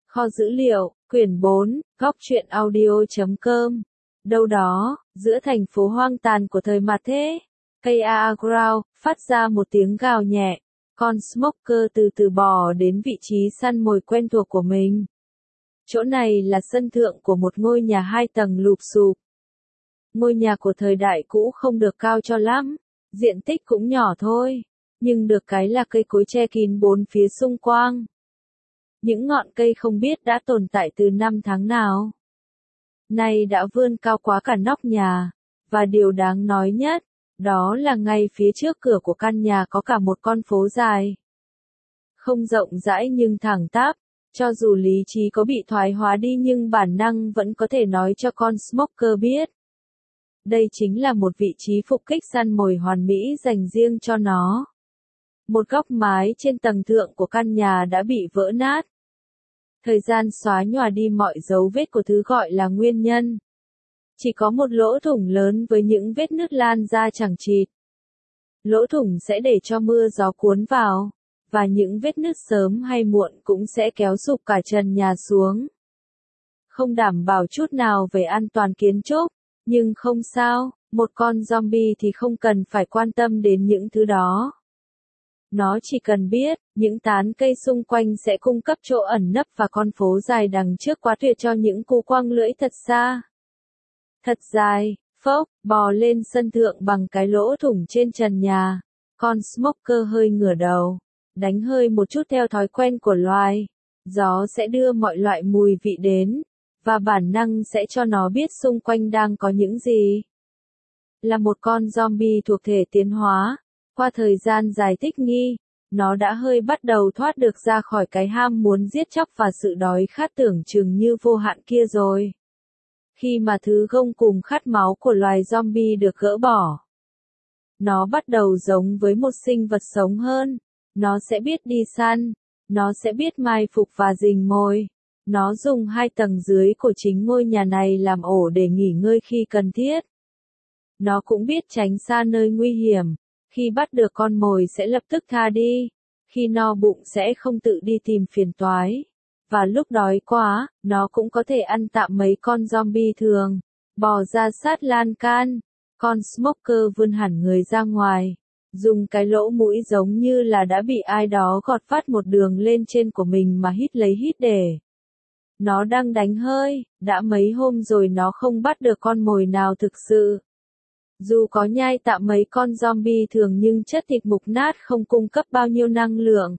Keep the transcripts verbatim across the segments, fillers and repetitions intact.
Kho dữ liệu, quyển bốn, góc truyện audio chấm com. Đâu đó, giữa thành phố hoang tàn của thời mạt thế, cây Aground phát ra một tiếng gào nhẹ. Con Smoker từ từ bò đến vị trí săn mồi quen thuộc của mình. Chỗ này là sân thượng của một ngôi nhà hai tầng lụp xụp. Ngôi nhà của thời đại cũ không được cao cho lắm, diện tích cũng nhỏ thôi, nhưng được cái là cây cối che kín bốn phía xung quanh. Những ngọn cây không biết đã tồn tại từ năm tháng nào. Nay đã vươn cao quá cả nóc nhà, và điều đáng nói nhất, đó là ngay phía trước cửa của căn nhà có cả một con phố dài. Không rộng rãi nhưng thẳng tắp, cho dù lý trí có bị thoái hóa đi nhưng bản năng vẫn có thể nói cho con Smoker biết. Đây chính là một vị trí phục kích săn mồi hoàn mỹ dành riêng cho nó. Một góc mái trên tầng thượng của căn nhà đã bị vỡ nát. Thời gian xóa nhòa đi mọi dấu vết của thứ gọi là nguyên nhân. Chỉ có một lỗ thủng lớn với những vết nứt lan ra chẳng chịt. Lỗ thủng sẽ để cho mưa gió cuốn vào, và những vết nứt sớm hay muộn cũng sẽ kéo sụp cả trần nhà xuống. Không đảm bảo chút nào về an toàn kiến trúc, nhưng không sao, một con zombie thì không cần phải quan tâm đến những thứ đó. Nó chỉ cần biết, những tán cây xung quanh sẽ cung cấp chỗ ẩn nấp và con phố dài đằng trước quá tuyệt cho những cú quăng lưỡi thật xa. Thật dài, phốc, bò lên sân thượng bằng cái lỗ thủng trên trần nhà. Con Smoker hơi ngửa đầu, đánh hơi một chút theo thói quen của loài. Gió sẽ đưa mọi loại mùi vị đến, và bản năng sẽ cho nó biết xung quanh đang có những gì. Là một con zombie thuộc thể tiến hóa. Qua thời gian dài thích nghi, nó đã hơi bắt đầu thoát được ra khỏi cái ham muốn giết chóc và sự đói khát tưởng chừng như vô hạn kia rồi. Khi mà thứ gông cùm khát máu của loài zombie được gỡ bỏ, nó bắt đầu giống với một sinh vật sống hơn. Nó sẽ biết đi săn, nó sẽ biết mai phục và rình mồi. Nó dùng hai tầng dưới của chính ngôi nhà này làm ổ để nghỉ ngơi khi cần thiết. Nó cũng biết tránh xa nơi nguy hiểm. Khi bắt được con mồi sẽ lập tức tha đi, khi no bụng sẽ không tự đi tìm phiền toái, và lúc đói quá, nó cũng có thể ăn tạm mấy con zombie thường, bò ra sát lan can. Con Smoker vươn hẳn người ra ngoài, dùng cái lỗ mũi giống như là đã bị ai đó gọt phát một đường lên trên của mình mà hít lấy hít để. Nó đang đánh hơi, đã mấy hôm rồi nó không bắt được con mồi nào thực sự. Dù có nhai tạm mấy con zombie thường nhưng chất thịt mục nát không cung cấp bao nhiêu năng lượng.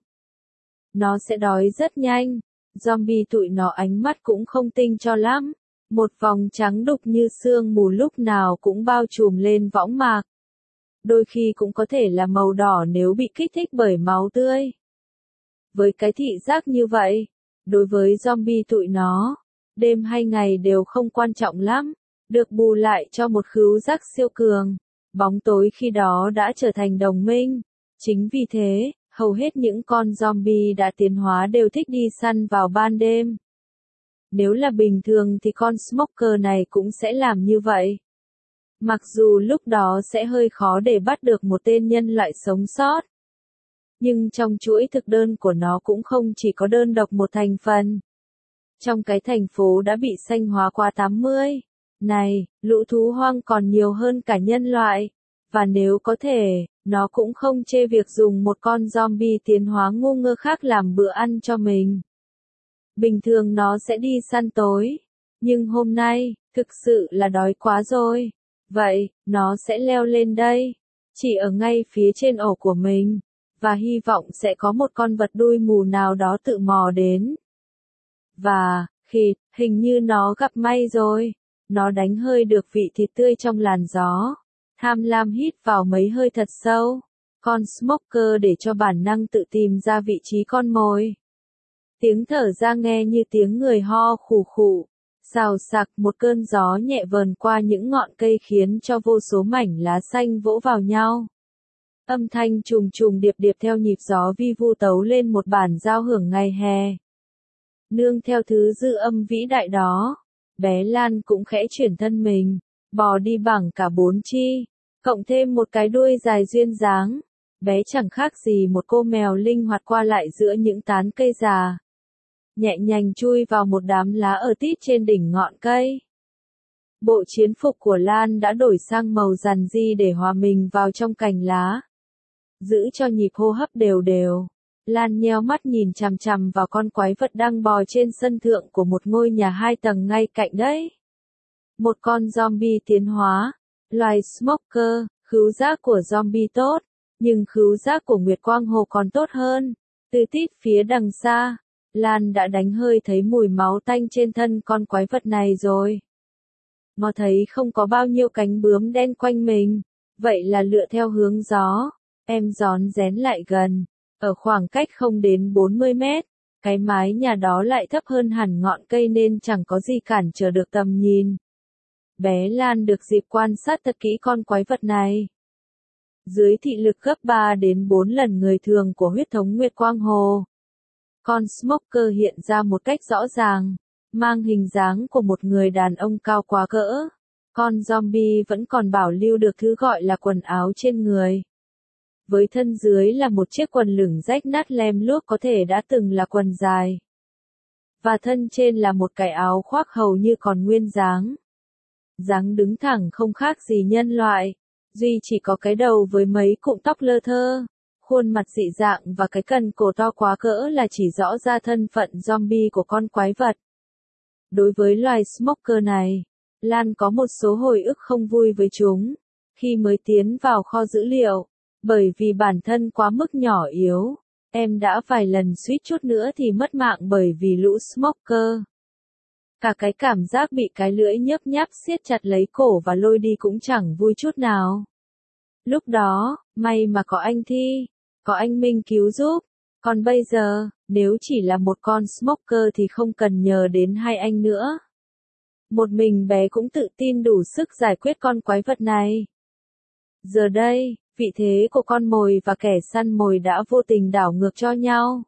Nó sẽ đói rất nhanh. Zombie tụi nó ánh mắt cũng không tinh cho lắm. Một vòng trắng đục như sương mù lúc nào cũng bao trùm lên võng mạc. Đôi khi cũng có thể là màu đỏ nếu bị kích thích bởi máu tươi. Với cái thị giác như vậy, đối với zombie tụi nó, đêm hay ngày đều không quan trọng lắm. Được bù lại cho một khứu giác siêu cường, bóng tối khi đó đã trở thành đồng minh. Chính vì thế, hầu hết những con zombie đã tiến hóa đều thích đi săn vào ban đêm. Nếu là bình thường thì con Smoker này cũng sẽ làm như vậy. Mặc dù lúc đó sẽ hơi khó để bắt được một tên nhân loại sống sót. Nhưng trong chuỗi thực đơn của nó cũng không chỉ có đơn độc một thành phần. Trong cái thành phố đã bị xanh hóa qua tám mươi. Này, lũ thú hoang còn nhiều hơn cả nhân loại, và nếu có thể, nó cũng không chê việc dùng một con zombie tiến hóa ngu ngơ khác làm bữa ăn cho mình. Bình thường nó sẽ đi săn tối, nhưng hôm nay, thực sự là đói quá rồi. Vậy, nó sẽ leo lên đây, chỉ ở ngay phía trên ổ của mình, và hy vọng sẽ có một con vật đuôi mù nào đó tự mò đến. Và, khịt, hình như nó gặp may rồi. Nó đánh hơi được vị thịt tươi trong làn gió. Tham lam hít vào mấy hơi thật sâu. Con Smoker để cho bản năng tự tìm ra vị trí con mồi. Tiếng thở ra nghe như tiếng người ho khủ khủ. Xào xạc một cơn gió nhẹ vờn qua những ngọn cây khiến cho vô số mảnh lá xanh vỗ vào nhau. Âm thanh trùng trùng điệp điệp theo nhịp gió vi vu tấu lên một bản giao hưởng ngày hè. Nương theo thứ dư âm vĩ đại đó, bé Lan cũng khẽ chuyển thân mình, bò đi bằng cả bốn chi, cộng thêm một cái đuôi dài duyên dáng. Bé chẳng khác gì một cô mèo linh hoạt qua lại giữa những tán cây già. nhẹ nhàng chui vào một đám lá ở tít trên đỉnh ngọn cây. Bộ chiến phục của Lan đã đổi sang màu rằn ri để hòa mình vào trong cành lá. Giữ cho nhịp hô hấp đều đều, Lan nheo mắt nhìn chằm chằm vào con quái vật đang bò trên sân thượng của một ngôi nhà hai tầng ngay cạnh đấy. Một con zombie tiến hóa, loài smoker, khứu giác của zombie tốt, nhưng khứu giác của Nguyệt Quang Hồ còn tốt hơn. Từ tít phía đằng xa, Lan đã đánh hơi thấy mùi máu tanh trên thân con quái vật này rồi. Nó thấy không có bao nhiêu cánh bướm đen quanh mình, vậy là lựa theo hướng gió, em rón rén lại gần, ở khoảng cách không đến bốn mươi mét, cái mái nhà đó lại thấp hơn hẳn ngọn cây nên chẳng có gì cản trở được tầm nhìn. Bé Lan được dịp quan sát thật kỹ con quái vật này. Dưới thị lực gấp ba đến bốn lần người thường của huyết thống Nguyệt Quang Hồ. Con smoker hiện ra một cách rõ ràng, mang hình dáng của một người đàn ông cao quá cỡ. Con zombie vẫn còn bảo lưu được thứ gọi là quần áo trên người. Với thân dưới là một chiếc quần lửng rách nát lem luốc có thể đã từng là quần dài. Và thân trên là một cái áo khoác hầu như còn nguyên dáng. Dáng đứng thẳng không khác gì nhân loại, duy chỉ có cái đầu với mấy cụm tóc lơ thơ, khuôn mặt dị dạng và cái cần cổ to quá cỡ là chỉ rõ ra thân phận zombie của con quái vật. Đối với loài smoker này, Lan có một số hồi ức không vui với chúng, khi mới tiến vào kho dữ liệu, bởi vì bản thân quá mức nhỏ yếu, em đã vài lần suýt chút nữa thì mất mạng bởi vì lũ smoker. Cả cái cảm giác bị cái lưỡi nhấp nháp siết chặt lấy cổ và lôi đi cũng chẳng vui chút nào. Lúc đó, may mà có anh Thi, có anh Minh cứu giúp, còn bây giờ, nếu chỉ là một con smoker thì không cần nhờ đến hai anh nữa. Một mình bé cũng tự tin đủ sức giải quyết con quái vật này. Giờ đây, vị thế của con mồi và kẻ săn mồi đã vô tình đảo ngược cho nhau.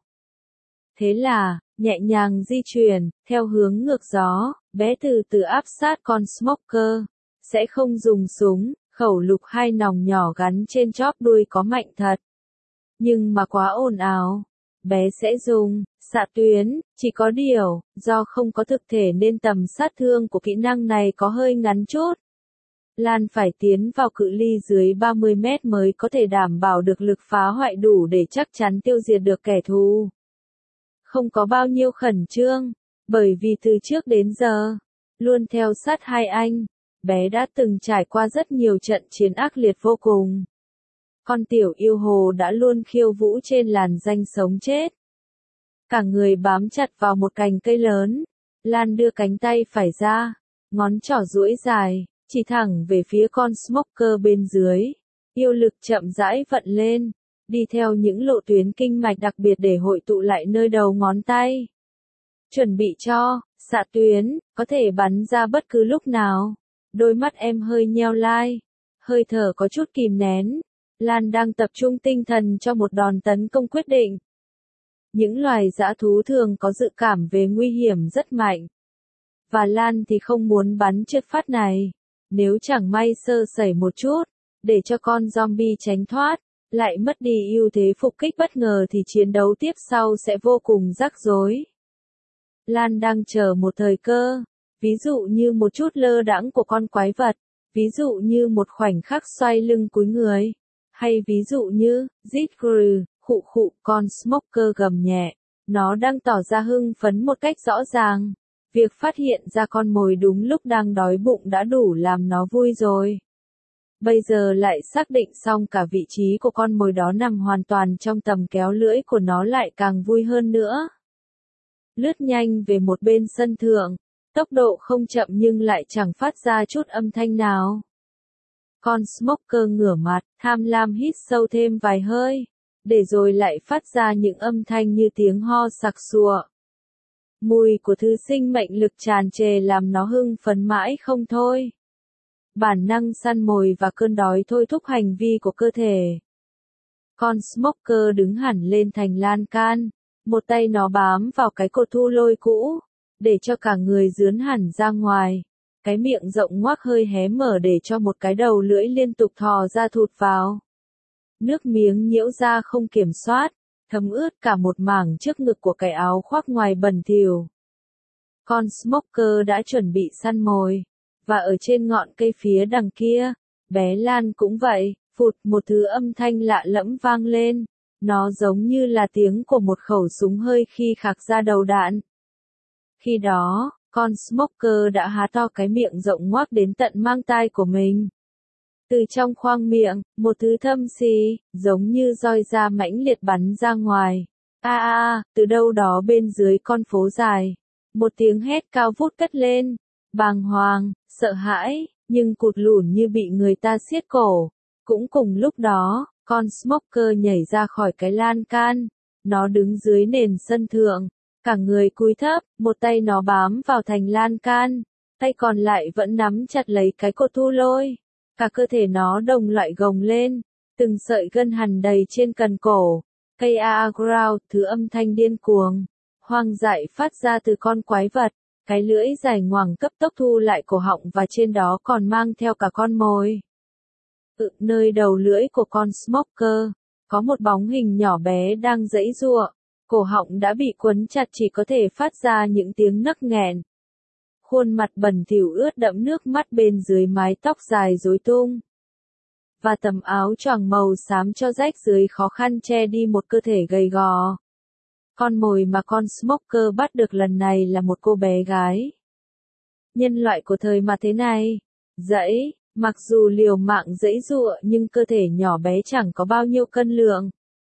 Thế là, nhẹ nhàng di chuyển, theo hướng ngược gió, bé từ từ áp sát con smoker, sẽ không dùng súng, khẩu lục hay nòng nhỏ gắn trên chóp đuôi có mạnh thật. Nhưng mà quá ồn ào, bé sẽ dùng xạ tuyến, chỉ có điều, do không có thực thể nên tầm sát thương của kỹ năng này có hơi ngắn chút. Lan phải tiến vào cự ly dưới ba mươi mét mới có thể đảm bảo được lực phá hoại đủ để chắc chắn tiêu diệt được kẻ thù. Không có bao nhiêu khẩn trương, bởi vì từ trước đến giờ, luôn theo sát hai anh, bé đã từng trải qua rất nhiều trận chiến ác liệt vô cùng. Con tiểu yêu hồ đã luôn khiêu vũ trên làn danh sống chết. Cả người bám chặt vào một cành cây lớn, Lan đưa cánh tay phải ra, ngón trỏ duỗi dài, chỉ thẳng về phía con smoker bên dưới. Yêu lực chậm rãi vận lên, đi theo những lộ tuyến kinh mạch đặc biệt để hội tụ lại nơi đầu ngón tay. Chuẩn bị cho, xạ tuyến, có thể bắn ra bất cứ lúc nào. Đôi mắt em hơi nheo lai, hơi thở có chút kìm nén. Lan đang tập trung tinh thần cho một đòn tấn công quyết định. Những loài dã thú thường có dự cảm về nguy hiểm rất mạnh. Và Lan thì không muốn bắn trượt phát này. Nếu chẳng may sơ sẩy một chút, để cho con zombie tránh thoát, lại mất đi ưu thế phục kích bất ngờ thì chiến đấu tiếp sau sẽ vô cùng rắc rối. Lan đang chờ một thời cơ, ví dụ như một chút lơ đãng của con quái vật, ví dụ như một khoảnh khắc xoay lưng cúi người, hay ví dụ như, zít grừ, khụ khụ, con smoker gầm nhẹ, nó đang tỏ ra hưng phấn một cách rõ ràng. Việc phát hiện ra con mồi đúng lúc đang đói bụng đã đủ làm nó vui rồi. Bây giờ lại xác định xong cả vị trí của con mồi đó nằm hoàn toàn trong tầm kéo lưỡi của nó lại càng vui hơn nữa. Lướt nhanh về một bên sân thượng, tốc độ không chậm nhưng lại chẳng phát ra chút âm thanh nào. Con smoker ngửa mặt, tham lam hít sâu thêm vài hơi, để rồi lại phát ra những âm thanh như tiếng ho sặc sụa. Mùi của thứ sinh mệnh lực tràn trề làm nó hưng phấn mãi không thôi. Bản năng săn mồi và cơn đói thôi thúc hành vi của cơ thể. Con smoker đứng hẳn lên thành lan can, một tay nó bám vào cái cột thu lôi cũ, để cho cả người dướn hẳn ra ngoài. Cái miệng rộng ngoác hơi hé mở để cho một cái đầu lưỡi liên tục thò ra thụt vào. Nước miếng nhiễu ra không kiểm soát, thấm ướt cả một mảng trước ngực của cái áo khoác ngoài bẩn thỉu. Con Smoker đã chuẩn bị săn mồi, và ở trên ngọn cây phía đằng kia, bé Lan cũng vậy, phụt một thứ âm thanh lạ lẫm vang lên, nó giống như là tiếng của một khẩu súng hơi khi khạc ra đầu đạn. Khi đó, con Smoker đã há to cái miệng rộng ngoác đến tận mang tai của mình. Từ trong khoang miệng, một thứ thâm xì, giống như roi da mãnh liệt bắn ra ngoài. A a a, từ đâu đó bên dưới con phố dài, một tiếng hét cao vút cất lên, bàng hoàng, sợ hãi, nhưng cụt lủn như bị người ta siết cổ. Cũng cùng lúc đó, con Smoker nhảy ra khỏi cái lan can, nó đứng dưới nền sân thượng, cả người cúi thấp, một tay nó bám vào thành lan can, tay còn lại vẫn nắm chặt lấy cái cột thu lôi. Cả cơ thể nó đồng loại gồng lên, từng sợi gân hằn đầy trên cần cổ. Cây a growl, thứ âm thanh điên cuồng, hoang dại phát ra từ con quái vật, cái lưỡi dài ngoằng cấp tốc thu lại cổ họng và trên đó còn mang theo cả con mồi. Ừ, nơi đầu lưỡi của con Smoker, có một bóng hình nhỏ bé đang giãy giụa, cổ họng đã bị quấn chặt chỉ có thể phát ra những tiếng nấc nghẹn. Khuôn mặt bẩn thỉu ướt đẫm nước mắt bên dưới mái tóc dài rối tung. Và tấm áo choàng màu xám cho rách dưới khó khăn che đi một cơ thể gầy gò. Con mồi mà con Smoker bắt được lần này là một cô bé gái. Nhân loại của thời mà thế này, dãy, mặc dù liều mạng giãy giụa nhưng cơ thể nhỏ bé chẳng có bao nhiêu cân lượng.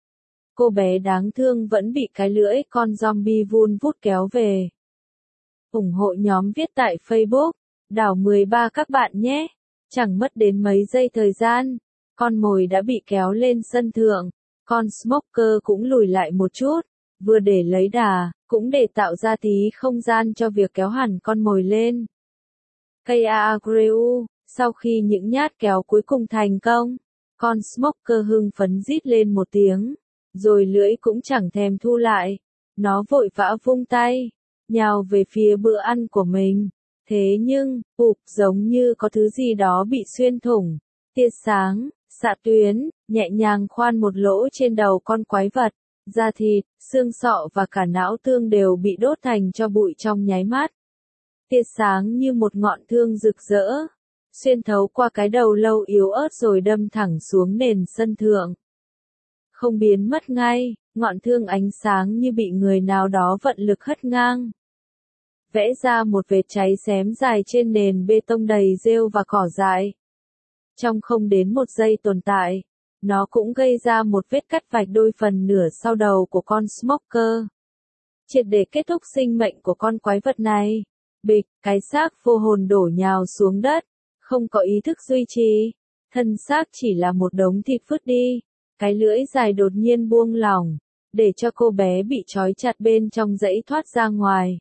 Cô bé đáng thương vẫn bị cái lưỡi con zombie vun vút kéo về. ủng hộ nhóm viết tại Facebook, đảo mười ba các bạn nhé. Chẳng mất đến mấy giây thời gian, con mồi đã bị kéo lên sân thượng, con Smoker cũng lùi lại một chút, vừa để lấy đà, cũng để tạo ra tí không gian cho việc kéo hẳn con mồi lên. Cây Agreu, sau khi những nhát kéo cuối cùng thành công, con Smoker hưng phấn rít lên một tiếng, rồi lưỡi cũng chẳng thèm thu lại, nó vội vã vung tay, nhào về phía bữa ăn của mình. Thế nhưng, bụp giống như có thứ gì đó bị xuyên thủng, tia sáng, xạ tuyến, nhẹ nhàng khoan một lỗ trên đầu con quái vật, da thịt, xương sọ và cả não tương đều bị đốt thành tro bụi trong nháy mắt. Tia sáng như một ngọn thương rực rỡ, xuyên thấu qua cái đầu lâu yếu ớt rồi đâm thẳng xuống nền sân thượng. Không biến mất ngay, ngọn thương ánh sáng như bị người nào đó vận lực hất ngang. Vẽ ra một vệt cháy xém dài trên nền bê tông đầy rêu và cỏ dại. Trong không đến một giây tồn tại, nó cũng gây ra một vết cắt vạch đôi phần nửa sau đầu của con Smoker. Triệt để kết thúc sinh mệnh của con quái vật này. Bịch, cái xác vô hồn đổ nhào xuống đất, không có ý thức duy trì. Thân xác chỉ là một đống thịt vứt đi. Cái lưỡi dài đột nhiên buông lỏng, để cho cô bé bị trói chặt bên trong dãy thoát ra ngoài.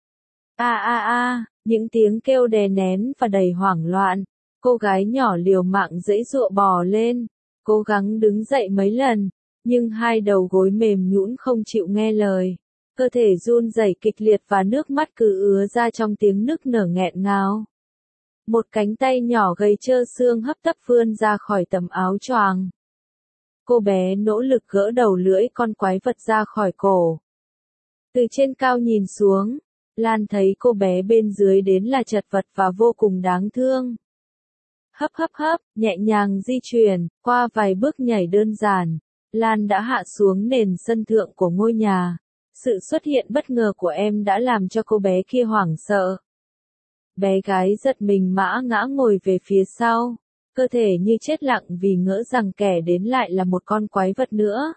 A a a, những tiếng kêu đè nén và đầy hoảng loạn. Cô gái nhỏ liều mạng giãy giụa bò lên, cố gắng đứng dậy mấy lần, nhưng hai đầu gối mềm nhũn không chịu nghe lời. Cơ thể run rẩy kịch liệt và nước mắt cứ ứa ra trong tiếng nức nở nghẹn ngào. Một cánh tay nhỏ gầy trơ xương hấp tấp vươn ra khỏi tấm áo choàng. Cô bé nỗ lực gỡ đầu lưỡi con quái vật ra khỏi cổ. Từ trên cao nhìn xuống, Lan thấy cô bé bên dưới đến là chật vật và vô cùng đáng thương. Hấp hấp hấp, nhẹ nhàng di chuyển, qua vài bước nhảy đơn giản, Lan đã hạ xuống nền sân thượng của ngôi nhà. Sự xuất hiện bất ngờ của em đã làm cho cô bé kia hoảng sợ. Bé gái giật mình mã ngã ngồi về phía sau, cơ thể như chết lặng vì ngỡ rằng kẻ đến lại là một con quái vật nữa.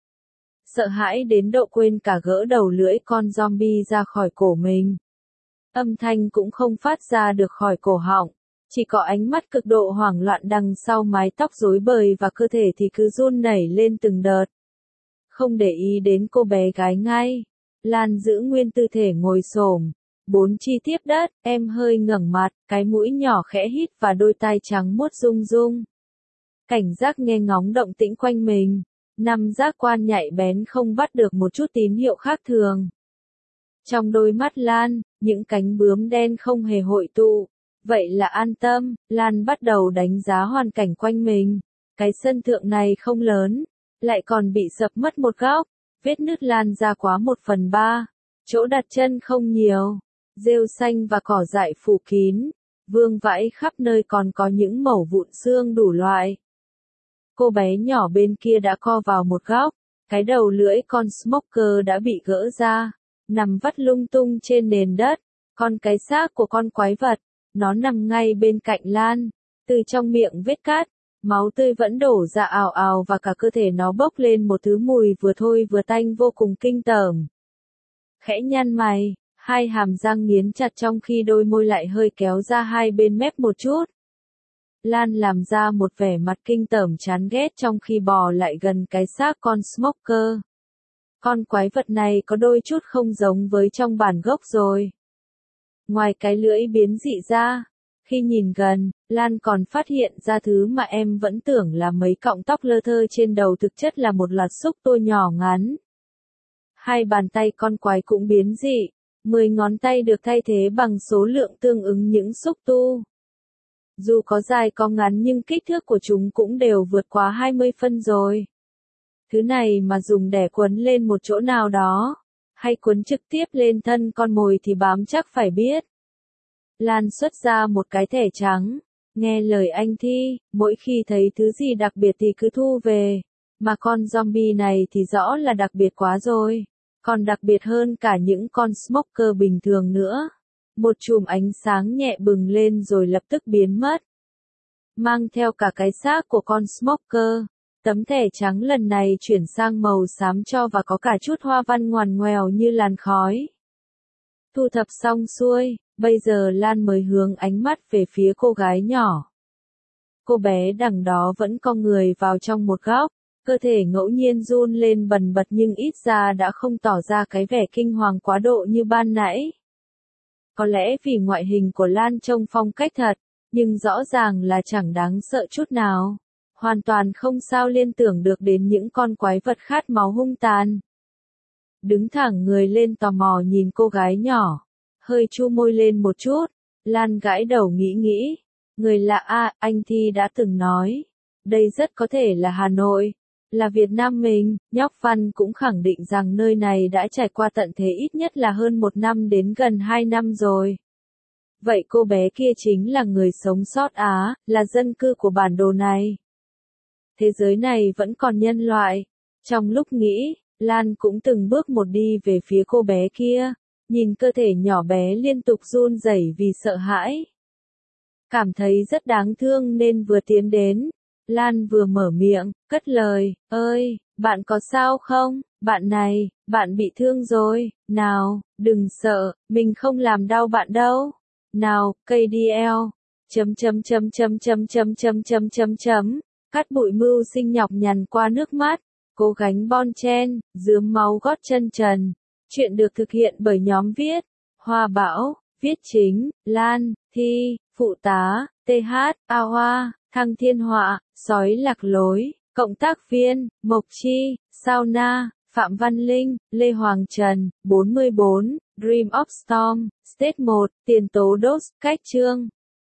Sợ hãi đến độ quên cả gỡ đầu lưỡi con zombie ra khỏi cổ mình. Âm thanh cũng không phát ra được khỏi cổ họng, chỉ có ánh mắt cực độ hoảng loạn đằng sau mái tóc rối bời và cơ thể thì cứ run nảy lên từng đợt. Không để ý đến cô bé gái ngay, Lan giữ nguyên tư thể ngồi xổm, bốn chi tiếp đất, em hơi ngẩng mặt, cái mũi nhỏ khẽ hít và đôi tai trắng muốt rung rung. Cảnh giác nghe ngóng động tĩnh quanh mình. Năm giác quan nhạy bén không bắt được một chút tín hiệu khác thường. Trong đôi mắt Lan, những cánh bướm đen không hề hội tụ. Vậy là an tâm, Lan bắt đầu đánh giá hoàn cảnh quanh mình. Cái sân thượng này không lớn, lại còn bị sập mất một góc. vết nứt lan ra quá một phần ba, chỗ đặt chân không nhiều, rêu xanh và cỏ dại phủ kín, vương vãi khắp nơi còn có những mẩu vụn xương đủ loại. Cô bé nhỏ bên kia đã co vào một góc, cái đầu lưỡi con smoker đã bị gỡ ra, nằm vắt lung tung trên nền đất, còn cái xác của con quái vật, nó nằm ngay bên cạnh Lan, từ trong miệng vết cắt, máu tươi vẫn đổ ra ào ào và cả cơ thể nó bốc lên một thứ mùi vừa thôi vừa tanh vô cùng kinh tởm. Khẽ nhăn mày, hai hàm răng nghiến chặt trong khi đôi môi lại hơi kéo ra hai bên mép một chút. Lan làm ra một vẻ mặt kinh tởm chán ghét trong khi bò lại gần cái xác con smoker. Con quái vật này có đôi chút không giống với trong bản gốc rồi. Ngoài cái lưỡi biến dị ra, khi nhìn gần, Lan còn phát hiện ra thứ mà em vẫn tưởng là mấy cọng tóc lơ thơ trên đầu thực chất là một loạt xúc tua nhỏ ngắn. Hai bàn tay con quái cũng biến dị, mười ngón tay được thay thế bằng số lượng tương ứng những xúc tu. Dù có dài có ngắn nhưng kích thước của chúng cũng đều vượt quá hai mươi phân rồi. Thứ này mà dùng để quấn lên một chỗ nào đó, hay quấn trực tiếp lên thân con mồi thì bám chắc phải biết. Lan xuất ra một cái thẻ trắng, nghe lời anh Thi, mỗi khi thấy thứ gì đặc biệt thì cứ thu về, mà con zombie này thì rõ là đặc biệt quá rồi, còn đặc biệt hơn cả những con smoker bình thường nữa. Một chùm ánh sáng nhẹ bừng lên rồi lập tức biến mất. Mang theo cả cái xác của con smoker, tấm thẻ trắng lần này chuyển sang màu xám cho và có cả chút hoa văn ngoằn ngoèo như làn khói. Thu thập xong xuôi, bây giờ Lan mới hướng ánh mắt về phía cô gái nhỏ. Cô bé đằng đó vẫn cong người vào trong một góc, cơ thể ngẫu nhiên run lên bần bật nhưng ít ra đã không tỏ ra cái vẻ kinh hoàng quá độ như ban nãy. Có lẽ vì ngoại hình của Lan trông phong cách thật, nhưng rõ ràng là chẳng đáng sợ chút nào. Hoàn toàn không sao liên tưởng được đến những con quái vật khát máu hung tàn. Đứng thẳng người lên tò mò nhìn cô gái nhỏ, hơi chu môi lên một chút, Lan gãi đầu nghĩ nghĩ. Người lạ à, anh Thi đã từng nói. Đây rất có thể là Hà Nội, là Việt Nam mình, nhóc Văn cũng khẳng định rằng nơi này đã trải qua tận thế ít nhất là hơn một năm đến gần hai năm rồi. Vậy cô bé kia chính là người sống sót Á, là dân cư của bản đồ này. Thế giới này vẫn còn nhân loại. Trong lúc nghĩ, Lan cũng từng bước một đi về phía cô bé kia, nhìn cơ thể nhỏ bé liên tục run rẩy vì sợ hãi. Cảm thấy rất đáng thương nên vừa tiến đến, Lan vừa mở miệng, cất lời, ơi, bạn có sao không, bạn này, bạn bị thương rồi, nào, đừng sợ, mình không làm đau bạn đâu, nào, cây đi eo, chấm chấm chấm chấm chấm chấm chấm chấm chấm chấm, cắt bụi mưu sinh nhọc nhằn qua nước mắt, cố gắng bon chen, rướm máu gót chân trần, chuyện được thực hiện bởi nhóm viết, Hoa Bảo, viết chính, Lan, Thi, phụ tá, tê hát, A Hoa, Thăng Thiên Họa, Sói Lạc Lối, cộng tác viên, Mộc Chi, Sao Na, Phạm Văn Linh, Lê Hoàng Trần, bốn mươi bốn, Dream of Storm, Stage một, Tiền tố Đốt, Cách chương.